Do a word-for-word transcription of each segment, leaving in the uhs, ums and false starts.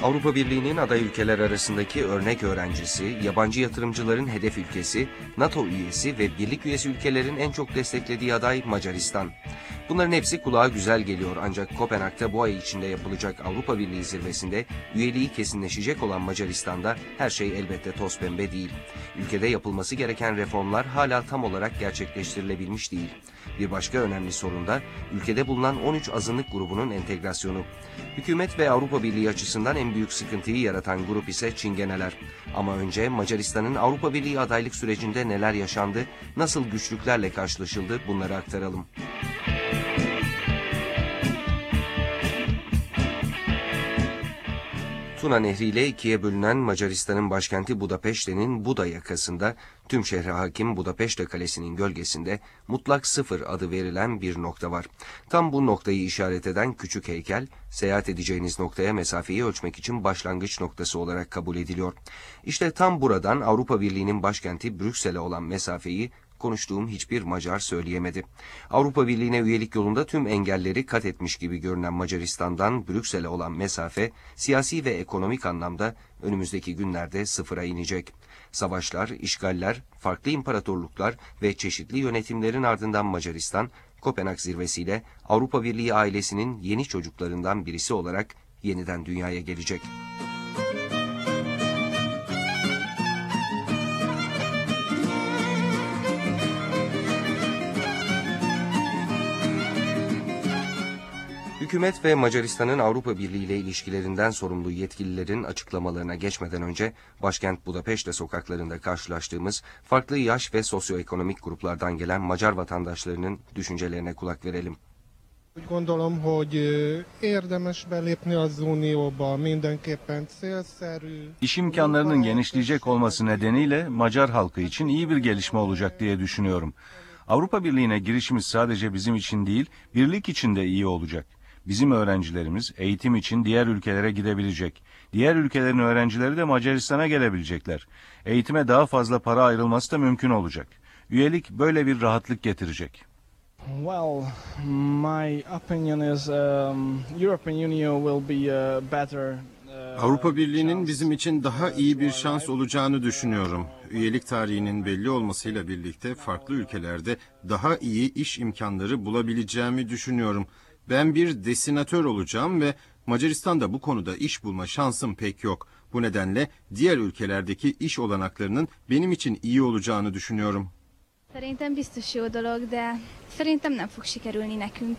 Avrupa Birliği'nin aday ülkeler arasındaki örnek öğrencisi, yabancı yatırımcıların hedef ülkesi, NATO üyesi ve birlik üyesi ülkelerin en çok desteklediği aday Macaristan. Bunların hepsi kulağa güzel geliyor ancak Kopenhag'da bu ay içinde yapılacak Avrupa Birliği zirvesinde üyeliği kesinleşecek olan Macaristan'da her şey elbette toz pembe değil. Ülkede yapılması gereken reformlar hala tam olarak gerçekleştirilebilmiş değil. Bir başka önemli sorun da ülkede bulunan on üç azınlık grubunun entegrasyonu. Hükümet ve Avrupa Birliği açısından en büyük sıkıntıyı yaratan grup ise Çingeneler. Ama önce Macaristan'ın Avrupa Birliği adaylık sürecinde neler yaşandı, nasıl güçlüklerle karşılaşıldı bunları aktaralım. Tuna Nehri ile ikiye bölünen Macaristan'ın başkenti Budapeşte'nin Buda yakasında, tüm şehre hakim Budapeşte Kalesi'nin gölgesinde mutlak sıfır adı verilen bir nokta var. Tam bu noktayı işaret eden küçük heykel, seyahat edeceğiniz noktaya mesafeyi ölçmek için başlangıç noktası olarak kabul ediliyor. İşte tam buradan Avrupa Birliği'nin başkenti Brüksel'e olan mesafeyi konuştuğum hiçbir Macar söyleyemedi. Avrupa Birliği'ne üyelik yolunda tüm engelleri kat etmiş gibi görünen Macaristan'dan Brüksel'e olan mesafe, siyasi ve ekonomik anlamda önümüzdeki günlerde sıfıra inecek. Savaşlar, işgaller, farklı imparatorluklar ve çeşitli yönetimlerin ardından Macaristan, Kopenhag zirvesiyle Avrupa Birliği ailesinin yeni çocuklarından birisi olarak yeniden dünyaya gelecek. Hükümet ve Macaristan'ın Avrupa Birliği ile ilişkilerinden sorumlu yetkililerin açıklamalarına geçmeden önce başkent Budapeşte sokaklarında karşılaştığımız farklı yaş ve sosyoekonomik gruplardan gelen Macar vatandaşlarının düşüncelerine kulak verelim. Gondolom, hogy érdemes belépni az unióba, mindenképpen célszerű. İş imkanlarının genişleyecek olması nedeniyle Macar halkı için iyi bir gelişme olacak diye düşünüyorum. Avrupa Birliği'ne girişimiz sadece bizim için değil, birlik için de iyi olacak. Bizim öğrencilerimiz eğitim için diğer ülkelere gidebilecek. Diğer ülkelerin öğrencileri de Macaristan'a gelebilecekler. Eğitime daha fazla para ayrılması da mümkün olacak. Üyelik böyle bir rahatlık getirecek. Well, my opinion is um, European Union will be a better uh, Avrupa Birliği'nin bizim için daha iyi bir şans olacağını düşünüyorum. Üyelik tarihinin belli olmasıyla birlikte farklı ülkelerde daha iyi iş imkanları bulabileceğimi düşünüyorum. Ben bir destinatör olacağım ve Macaristan'da bu konuda iş bulma şansım pek yok. Bu nedenle diğer ülkelerdeki iş olanaklarının benim için iyi olacağını düşünüyorum. Szerintem biztos jó dolog, de szerintem nem fog sikerülni nekünk.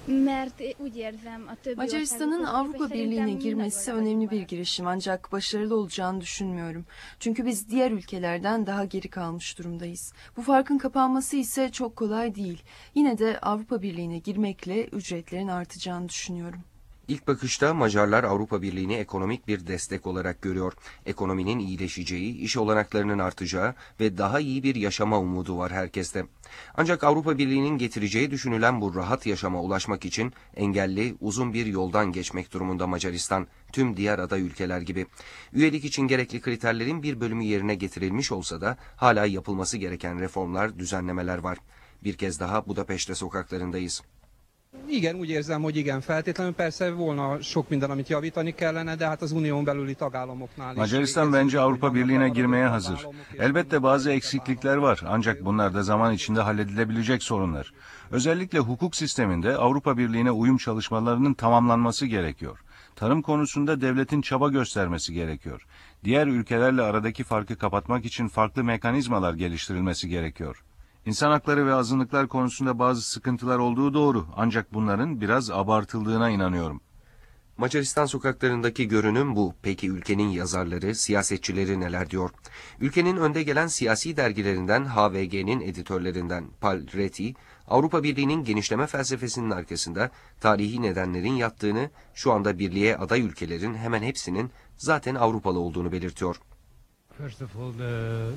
Macaristan'ın Avrupa Birliği'ne girmesi önemli bir girişim ancak başarılı olacağını düşünmüyorum. Çünkü biz diğer ülkelerden daha geri kalmış durumdayız. Bu farkın kapanması ise çok kolay değil. Yine de Avrupa Birliği'ne girmekle ücretlerin artacağını düşünüyorum. İlk bakışta Macarlar Avrupa Birliği'ni ekonomik bir destek olarak görüyor. Ekonominin iyileşeceği, iş olanaklarının artacağı ve daha iyi bir yaşama umudu var herkeste. Ancak Avrupa Birliği'nin getireceği düşünülen bu rahat yaşama ulaşmak için engelli, uzun bir yoldan geçmek durumunda Macaristan, tüm diğer aday ülkeler gibi. Üyelik için gerekli kriterlerin bir bölümü yerine getirilmiş olsa da hala yapılması gereken reformlar, düzenlemeler var. Bir kez daha Budapeşte sokaklarındayız. Igen, úgy érzem, hogy igen, feltétlenül persze volna sok minden, amit javítani kellene, de hát az unión belüli tagállamoknál. Macaristan bence Avrupa Birliği'ne girmeye hazır. Elbette bazı eksiklikler var ancak bunlar da zaman içinde halledilebilecek sorunlar. Özellikle hukuk sisteminde Avrupa Birliği'ne uyum çalışmalarının tamamlanması gerekiyor. Tarım konusunda devletin çaba göstermesi gerekiyor. Diğer ülkelerle aradaki farkı kapatmak için farklı mekanizmalar geliştirilmesi gerekiyor. İnsan hakları ve azınlıklar konusunda bazı sıkıntılar olduğu doğru ancak bunların biraz abartıldığına inanıyorum. Macaristan sokaklarındaki görünüm bu. Peki ülkenin yazarları, siyasetçileri neler diyor? Ülkenin önde gelen siyasi dergilerinden H V G'nin editörlerinden Paul Reti, Avrupa Birliği'nin genişleme felsefesinin arkasında tarihi nedenlerin yattığını, şu anda birliğe aday ülkelerin hemen hepsinin zaten Avrupalı olduğunu belirtiyor. First of all, the...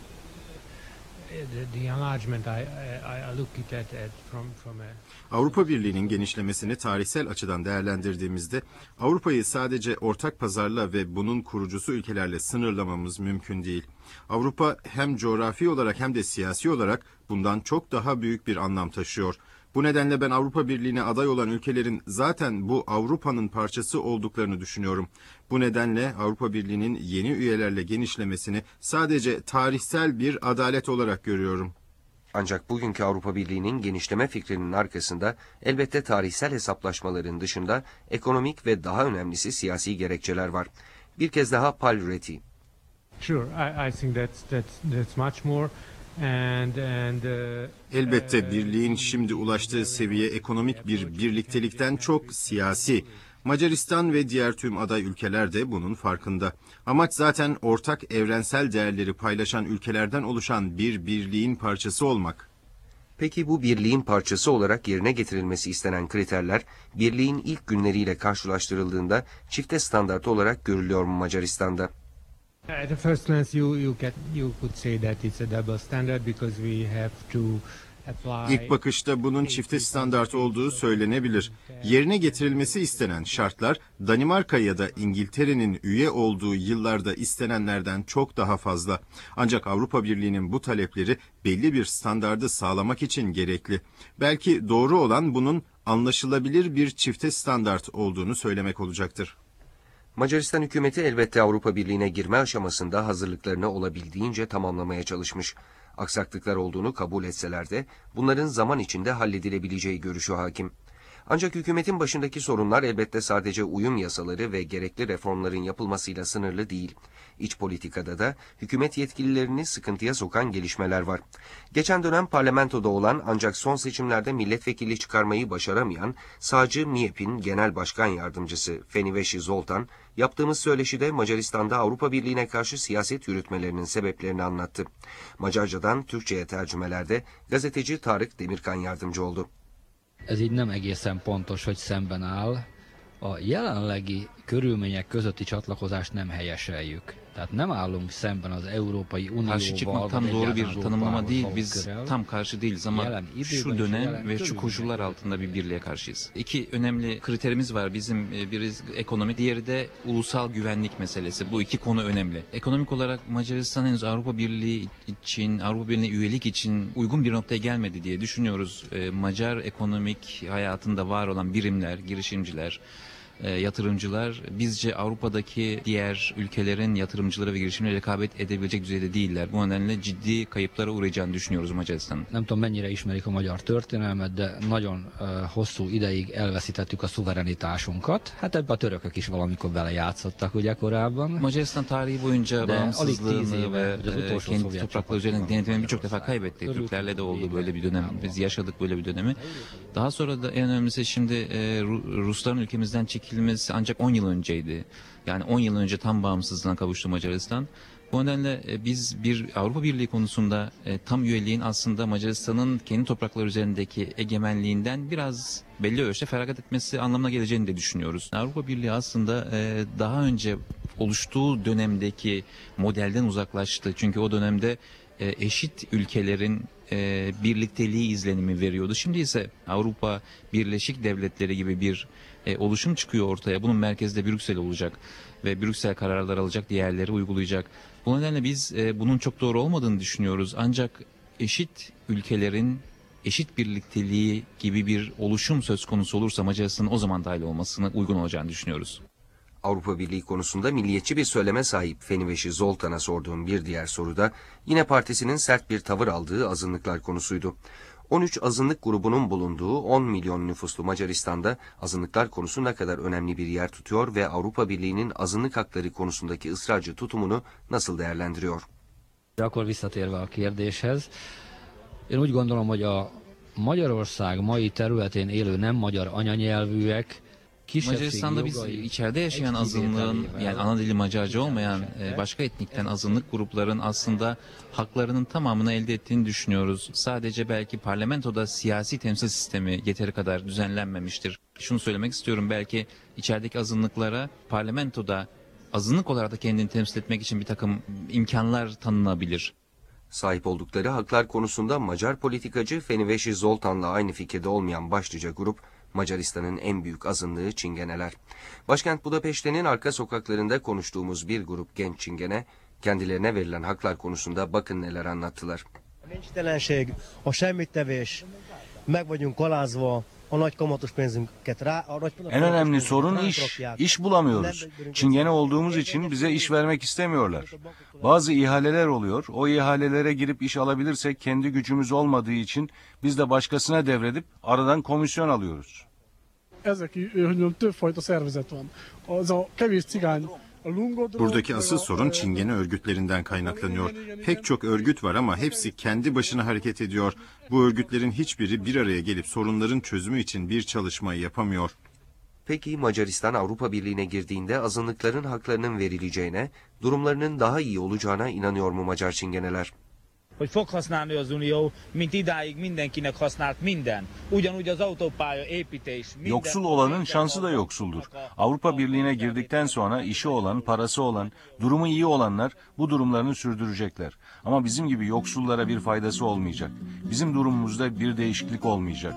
Avrupa Birliği'nin genişlemesini tarihsel açıdan değerlendirdiğimizde Avrupa'yı sadece ortak pazarla ve bunun kurucusu ülkelerle sınırlamamız mümkün değil. Avrupa hem coğrafi olarak hem de siyasi olarak bundan çok daha büyük bir anlam taşıyor. Bu nedenle ben Avrupa Birliği'ne aday olan ülkelerin zaten bu Avrupa'nın parçası olduklarını düşünüyorum. Bu nedenle Avrupa Birliği'nin yeni üyelerle genişlemesini sadece tarihsel bir adalet olarak görüyorum. Ancak bugünkü Avrupa Birliği'nin genişleme fikrinin arkasında elbette tarihsel hesaplaşmaların dışında ekonomik ve daha önemlisi siyasi gerekçeler var. Bir kez daha Paul Reti. Sure, I, I think that's that's that's much more. And, and, uh, Elbette birliğin şimdi ulaştığı seviye ekonomik bir birliktelikten çok siyasi. Macaristan ve diğer tüm aday ülkeler de bunun farkında. Amaç zaten ortak evrensel değerleri paylaşan ülkelerden oluşan bir birliğin parçası olmak. Peki bu birliğin parçası olarak yerine getirilmesi istenen kriterler, birliğin ilk günleriyle karşılaştırıldığında çifte standart olarak görülüyor mu Macaristan'da? At the first glance, you you get you could say that it's a double standard because we have to apply. İlk bakışta bunun çifte standart olduğu söylenebilir. Yerine getirilmesi istenen şartlar Danimarka ya da İngiltere'nin üye olduğu yıllarda istenenlerden çok daha fazla. Ancak Avrupa Birliği'nin bu talepleri belli bir standardı sağlamak için gerekli. Belki doğru olan bunun anlaşılabilir bir çifte standart olduğunu söylemek olacaktır. Macaristan hükümeti elbette Avrupa Birliği'ne girme aşamasında hazırlıklarını olabildiğince tamamlamaya çalışmış. Aksaklıklar olduğunu kabul etseler de bunların zaman içinde halledilebileceği görüşü hakim. Ancak hükümetin başındaki sorunlar elbette sadece uyum yasaları ve gerekli reformların yapılmasıyla sınırlı değil. İç politikada da hükümet yetkililerini sıkıntıya sokan gelişmeler var. Geçen dönem parlamentoda olan ancak son seçimlerde milletvekili çıkarmayı başaramayan sağcı M İ E P'in genel başkan yardımcısı Feniveshi Zoltan, yaptığımız söyleşide Macaristan'da Avrupa Birliği'ne karşı siyaset yürütmelerinin sebeplerini anlattı. Macarcadan Türkçe'ye tercümelerde gazeteci Tarık Demirkan yardımcı oldu. Ez így nem egészen pontos, hogy szemben áll. A jelenlegi körülmények közötti csatlakozást nem helyeseljük. Tehát nem állunk szemben az Európai Unióval. Karşı çıkmak tam doğru bir tanımlama değil. Biz tam karşı değiliz ama şu dönem ve şu koşullar altında bir birliğe karşıyız. İki önemli kriterimiz var. Bizim biri ekonomi, diğeri de ulusal güvenlik meselesi. Bu iki konu önemli. Ekonomik olarak Macaristan henüz Avrupa Birliği için, Avrupa Birliği'ne üyelik için uygun bir noktaya gelmedi diye düşünüyoruz. Macar ekonomik hayatında var olan birimler, girişimciler, yatırımcılar bizce Avrupa'daki diğer ülkelerin yatırımcıları ve girişimlere rekabet edebilecek düzeyde değiller. Bu nedenle ciddi kayıplara uğrayacağını düşünüyoruz Macaristan'ın. Nem tudom mennyire ismerik a magyar történelmet, de nagyon uh, hosszú ideig elveszítettük a szuverenitásunkat. Hát ebbe a törökök is valamikor belejátszottak ugye korábban. Macaristan tarihi boyunca bağımsızlığını ve e, kendi toprakları üzerindeki denetimini birçok defa kaybetti. Türklerle de oldu böyle bir dönem. Biz yaşadık böyle bir dönemi. Daha sonra da en önemlisi şimdi e, Rusların ülkemizden çekilmesi ancak on yıl önceydi. Yani on yıl önce tam bağımsızlığına kavuştu Macaristan. Bu nedenle e, biz bir Avrupa Birliği konusunda e, tam üyeliğin aslında Macaristan'ın kendi toprakları üzerindeki egemenliğinden biraz belli ölçüde feragat etmesi anlamına geleceğini de düşünüyoruz. Avrupa Birliği aslında e, daha önce oluştuğu dönemdeki modelden uzaklaştı. Çünkü o dönemde e, eşit ülkelerin e, birlikteliği izlenimi veriyordu. Şimdi ise Avrupa Birleşik Devletleri gibi bir e, oluşum çıkıyor ortaya. Bunun merkezde Brüksel olacak ve Brüksel kararlar alacak, diğerleri uygulayacak. Bu nedenle biz e, bunun çok doğru olmadığını düşünüyoruz. Ancak eşit ülkelerin eşit birlikteliği gibi bir oluşum söz konusu olursa Macaristan'ın o zaman dahil olmasına uygun olacağını düşünüyoruz. Avrupa Birliği konusunda milliyetçi bir söyleme sahip Feniveshi Zoltan'a sorduğum bir diğer soruda yine partisinin sert bir tavır aldığı azınlıklar konusuydu. on üç azınlık grubunun bulunduğu on milyon nüfuslu Macaristan'da azınlıklar konusu ne kadar önemli bir yer tutuyor ve Avrupa Birliği'nin azınlık hakları konusundaki ısrarcı tutumunu nasıl değerlendiriyor? Akkor visszatérve a kérdéshez, én úgy gondolom, hogy a Magyarország mai területén élő nem magyar anyanyelvűek Macaristan'da biz içeride yaşayan azınlığın, yani ana dili Macarca olmayan başka etnikten azınlık grupların aslında haklarının tamamını elde ettiğini düşünüyoruz. Sadece belki parlamentoda siyasi temsil sistemi yeteri kadar düzenlenmemiştir. Şunu söylemek istiyorum, belki içerideki azınlıklara parlamentoda azınlık olarak da kendini temsil etmek için bir takım imkanlar tanınabilir. Sahip oldukları haklar konusunda Macar politikacı Feniveshi Zoltan'la aynı fikirde olmayan başlıca grup, Macaristan'ın en büyük azınlığı Çingeneler. Başkent Budapeşte'nin arka sokaklarında konuştuğumuz bir grup genç Çingene, kendilerine verilen haklar konusunda bakın neler anlattılar. A nincstelenség, a semmittevés, meg vagyunk alázva a nagy kamatos pénzünket rá. A nagy En önemli sorun iş. İş bulamıyoruz. Çingene olduğumuz için bize iş vermek istemiyorlar. Bazı ihaleler oluyor. O ihalelere girip iş alabilirsek kendi gücümüz olmadığı için biz de başkasına devredip aradan komisyon alıyoruz. Buradaki asıl sorun Çingene örgütlerinden kaynaklanıyor. Pek çok örgüt var ama hepsi kendi başına hareket ediyor. Bu örgütlerin hiçbiri bir araya gelip sorunların çözümü için bir çalışmayı yapamıyor. Peki Macaristan Avrupa Birliği'ne girdiğinde azınlıkların haklarının verileceğine, durumlarının daha iyi olacağına inanıyor mu Macar Çingeneler? Hogy fog használni az Unió, mint idáig mindenkinek használt minden. Ugyanúgy az autópálya építés. Yoksul olanın şansı da yoksuldur. Avrupa Birliği'ne girdikten sonra işi olan, parası olan, durumu iyi olanlar bu durumlarını sürdürecekler. Ama bizim gibi yoksullara bir faydası olmayacak. Bizim durumumuzda bir değişiklik olmayacak.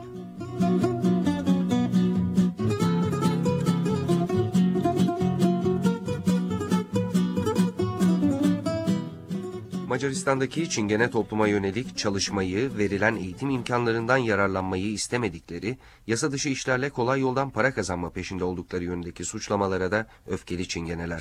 Macaristan'daki Çingene topluma yönelik çalışmayı, verilen eğitim imkanlarından yararlanmayı istemedikleri, yasa dışı işlerle kolay yoldan para kazanma peşinde oldukları yönündeki suçlamalara da öfkeli Çingeneler.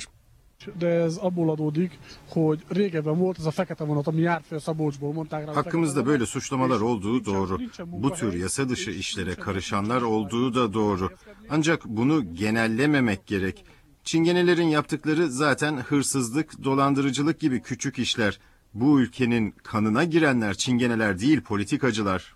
Hakkımızda böyle suçlamalar olduğu doğru. Bu tür yasa dışı işlere karışanlar olduğu da doğru. Ancak bunu genellememek gerek. Çingenelerin yaptıkları zaten hırsızlık, dolandırıcılık gibi küçük işler. Bu ülkenin kanına girenler Çingeneler değil, politikacılar.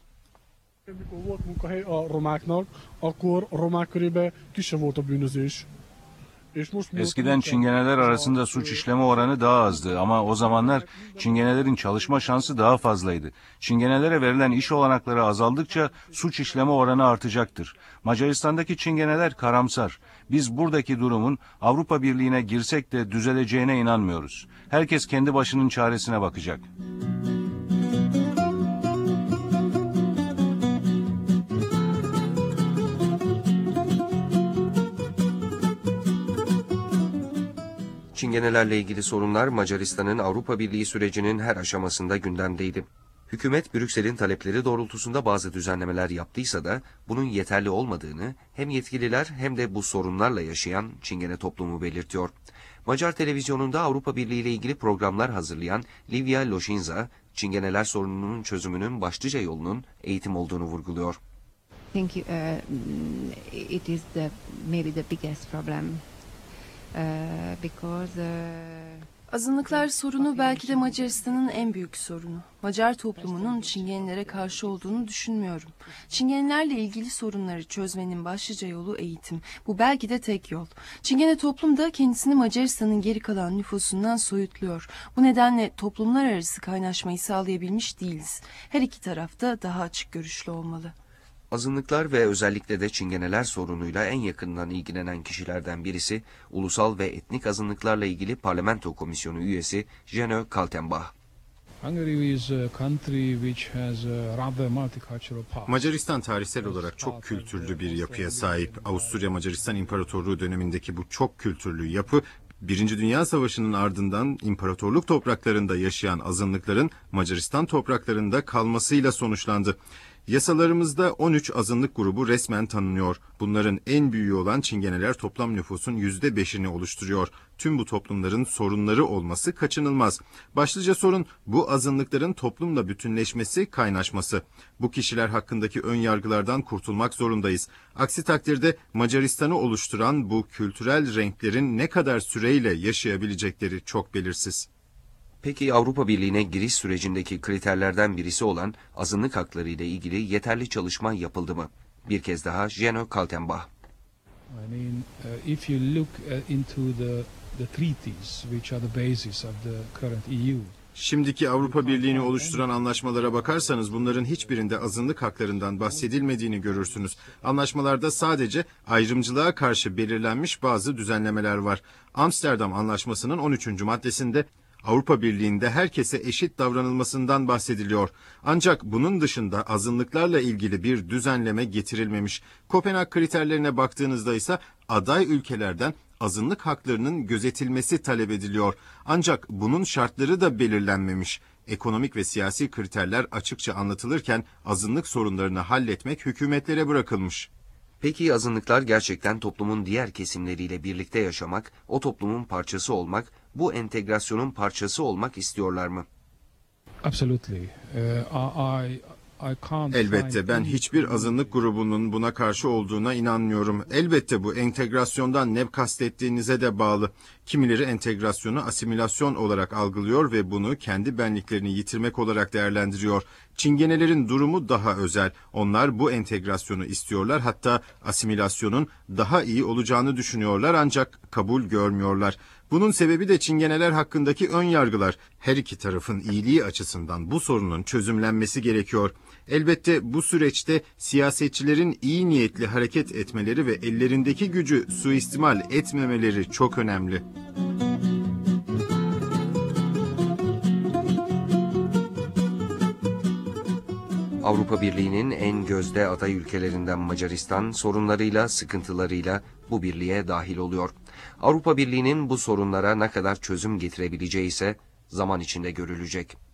Eskiden Çingeneler arasında suç işleme oranı daha azdı ama o zamanlar Çingenelerin çalışma şansı daha fazlaydı. Çingenelere verilen iş olanakları azaldıkça suç işleme oranı artacaktır. Macaristan'daki Çingeneler karamsar. Biz buradaki durumun Avrupa Birliği'ne girsek de düzeleceğine inanmıyoruz. Herkes kendi başının çaresine bakacak. Çingenelerle ilgili sorunlar Macaristan'ın Avrupa Birliği sürecinin her aşamasında gündemdeydi. Hükümet Brüksel'in talepleri doğrultusunda bazı düzenlemeler yaptıysa da bunun yeterli olmadığını hem yetkililer hem de bu sorunlarla yaşayan Çingene toplumu belirtiyor. Macar televizyonunda Avrupa Birliği ile ilgili programlar hazırlayan Livia Loșința, Çingeneler sorununun çözümünün başlıca yolunun eğitim olduğunu vurguluyor. I think uh, it is the maybe the biggest problem. Uh, because uh, Azınlıklar sorunu belki de Macaristan'ın en büyük sorunu. Macar toplumunun Çingenelere karşı olduğunu düşünmüyorum. Çingenelerle ilgili sorunları çözmenin başlıca yolu eğitim. Bu belki de tek yol. Çingene toplum da kendisini Macaristan'ın geri kalan nüfusundan soyutluyor. Bu nedenle toplumlar arası kaynaşmayı sağlayabilmiş değiliz. Her iki tarafta daha açık görüşlü olmalı. Azınlıklar ve özellikle de Çingeneler sorunuyla en yakından ilgilenen kişilerden birisi, ulusal ve etnik azınlıklarla ilgili parlamento komisyonu üyesi Jenő Kaltenbach. Macaristan tarihsel olarak çok kültürlü bir yapıya sahip. Avusturya Macaristan İmparatorluğu dönemindeki bu çok kültürlü yapı, Birinci Dünya Savaşı'nın ardından imparatorluk topraklarında yaşayan azınlıkların Macaristan topraklarında kalmasıyla sonuçlandı. Yasalarımızda on üç azınlık grubu resmen tanınıyor. Bunların en büyüğü olan Çingeneler toplam nüfusun yüzde beşini oluşturuyor. Tüm bu toplumların sorunları olması kaçınılmaz. Başlıca sorun bu azınlıkların toplumla bütünleşmesi, kaynaşması. Bu kişiler hakkındaki ön yargılardan kurtulmak zorundayız. Aksi takdirde Macaristan'ı oluşturan bu kültürel renklerin ne kadar süreyle yaşayabilecekleri çok belirsiz. Peki Avrupa Birliği'ne giriş sürecindeki kriterlerden birisi olan azınlık hakları ile ilgili yeterli çalışma yapıldı mı? Bir kez daha Jenő Kaltenbach. I mean, uh, if you look uh, into the the treaties which are the basis of the current E U. Şimdiki Avrupa Birliği'ni oluşturan anlaşmalara bakarsanız bunların hiçbirinde azınlık haklarından bahsedilmediğini görürsünüz. Anlaşmalarda sadece ayrımcılığa karşı belirlenmiş bazı düzenlemeler var. Amsterdam Anlaşması'nın on üçüncü maddesinde Avrupa Birliği'nde herkese eşit davranılmasından bahsediliyor. Ancak bunun dışında azınlıklarla ilgili bir düzenleme getirilmemiş. Kopenhag kriterlerine baktığınızda ise aday ülkelerden azınlık haklarının gözetilmesi talep ediliyor. Ancak bunun şartları da belirlenmemiş. Ekonomik ve siyasi kriterler açıkça anlatılırken azınlık sorunlarını halletmek hükümetlere bırakılmış. Peki azınlıklar gerçekten toplumun diğer kesimleriyle birlikte yaşamak, o toplumun parçası olmak, bu entegrasyonun parçası olmak istiyorlar mı? Absolutely. Uh, I, I can't Elbette ben hiçbir azınlık grubunun buna karşı olduğuna inanmıyorum. Elbette bu entegrasyondan ne kastettiğinize de bağlı. Kimileri entegrasyonu asimilasyon olarak algılıyor ve bunu kendi benliklerini yitirmek olarak değerlendiriyor. Çingenelerin durumu daha özel. Onlar bu entegrasyonu istiyorlar, hatta asimilasyonun daha iyi olacağını düşünüyorlar ancak kabul görmüyorlar. Bunun sebebi de Çingeneler hakkındaki ön yargılar. Her iki tarafın iyiliği açısından bu sorunun çözümlenmesi gerekiyor. Elbette bu süreçte siyasetçilerin iyi niyetli hareket etmeleri ve ellerindeki gücü suistimal etmemeleri çok önemli. Avrupa Birliği'nin en gözde aday ülkelerinden Macaristan sorunlarıyla, sıkıntılarıyla bu birliğe dahil oluyor. Avrupa Birliği'nin bu sorunlara ne kadar çözüm getirebileceği ise zaman içinde görülecek.